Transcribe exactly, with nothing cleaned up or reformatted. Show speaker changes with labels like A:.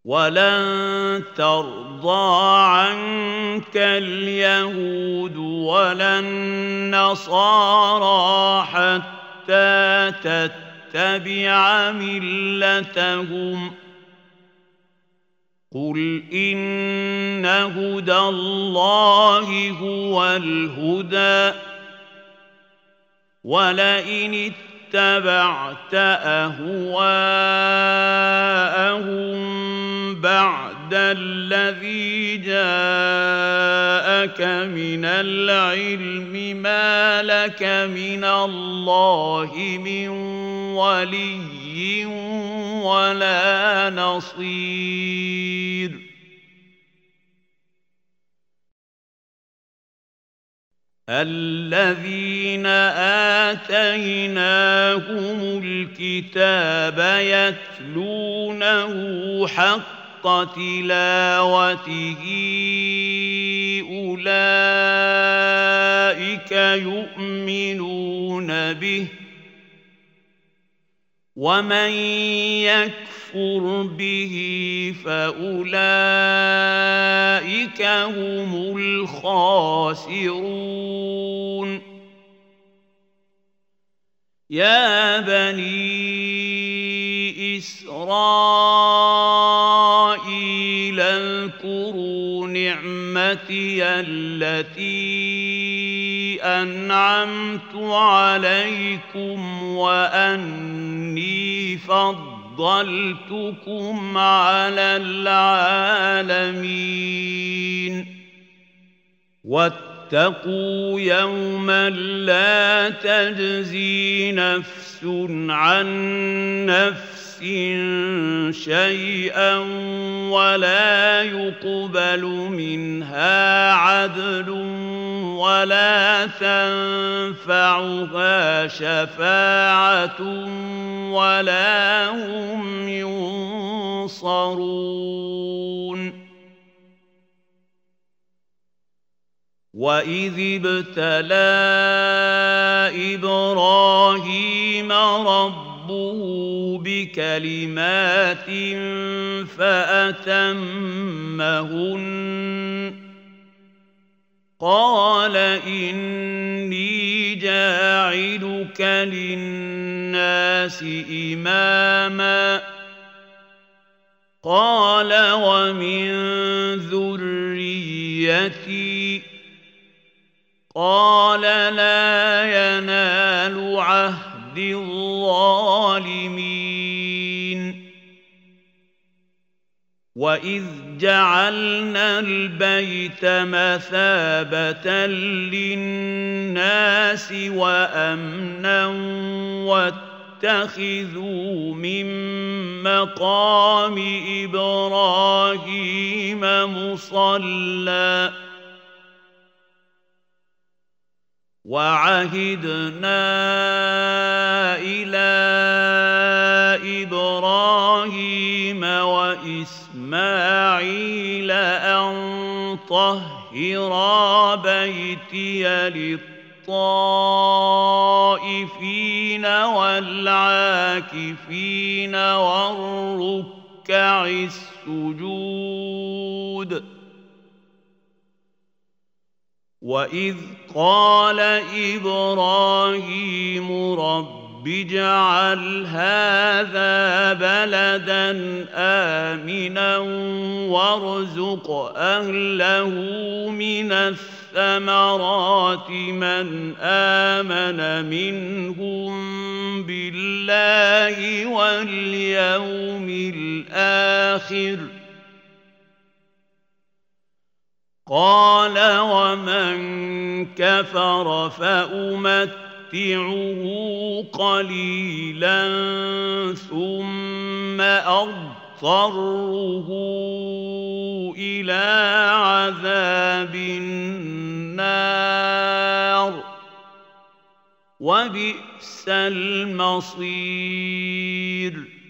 A: وَلَن تَرْضَىٰ عَنكَ الْيَهُودُ وَلَا النَّصَارَىٰ حَتَّىٰ تَتَّبِعَ مِلَّتَهُمْ ۗ قُلْ إِنَّ هُدَى اللَّهِ هُوَ الْهُدَىٰ ۗ وَلَئِنِ اتَّبَعْتَ أَهْوَاءَهُم بَعْدَ الَّذِي جَاءَكَ مِنَ الْعِلْمِ مَا لَكَ مِنَ اللَّهِ مِن وَلِيٍّ وَلَا نَصِيرٍ الَّذِينَ آتَيْنَاهُمُ الْكِتَابَ يَتْلُونَهُ حَقَّ تِلَاوَتِهِ أُولَٰئِكَ يُؤْمِنُونَ بِهِ ۗ وَمَن يَكْفُرْ بِهِ فَأُولَٰئِكَ هُمُ الْخَاسِرُونَ يَا بَنِي إِسْرَائِيلَ اذْكُرُوا نِعْمَتِيَ الَّتِي أَنْعَمْتُ عَلَيْكُمْ وَأَنِّي فَضَّلْتُكُمْ عَلَى الْعَالَمِينَ وَاتَّقُوا يَوْمًا لَّا تَجْزِي نَفْسٌ عَن نَّفْسٍ شَيْئًا وَلَا يُقْبَلُ مِنْهَا عَدْلٌ وَلَا تَنفَعُهَا شَفَاعَةٌ وَلَا هُمْ يُنصَرُونَ وَإِذِ ابْتَلَىٰ إِبْرَاهِيمَ رَبُّهُ بِكَلِمَاتٍ فَأَتَمَّهُنَّ قَالَ إِنِّي جَاعِلُكَ لِلنَّاسِ إِمَامًا قَالَ وَمِن ذُرِّيَّتِي قَالَ لَا يَنَالُ عَهْدِ الظَّالِمِينَ وَإِذْ جَعَلْنَا الْبَيْتَ مَثَابَةً لِّلنَّاسِ وَأَمْنًا وَاتَّخِذُوا مِن مَّقَامِ إِبْرَاهِيمَ مُصَلًّى وَعَهِدْنَا إِلَىٰ إِبْرَاهِيمَ وَإِسْمَاعِيلَ أَن طَهِّرَا بَيْتِيَ لِلطَّائِفِينَ وَالْعَاكِفِينَ وَالرُّكَّعِ السُّجُودِ وَإِذْ قَالَ إِبْرَاهِيمُ رَبِّ اجْعَلْ هَٰذَا بَلَدًا آمِنًا وَارْزُقْ أَهْلَهُ مِنَ الثَّمَرَاتِ مَنْ آمَنَ مِنْهُم بِاللَّهِ وَالْيَوْمِ الْآخِرِ قَالَ وَمَن كَفَرَ فَأُمَتِّعُهُ قَلِيلًا ثُمَّ أَضْطَرُّهُ إِلَىٰ عَذَابِ النَّارِ وَبِئْسَ الْمَصِيرُ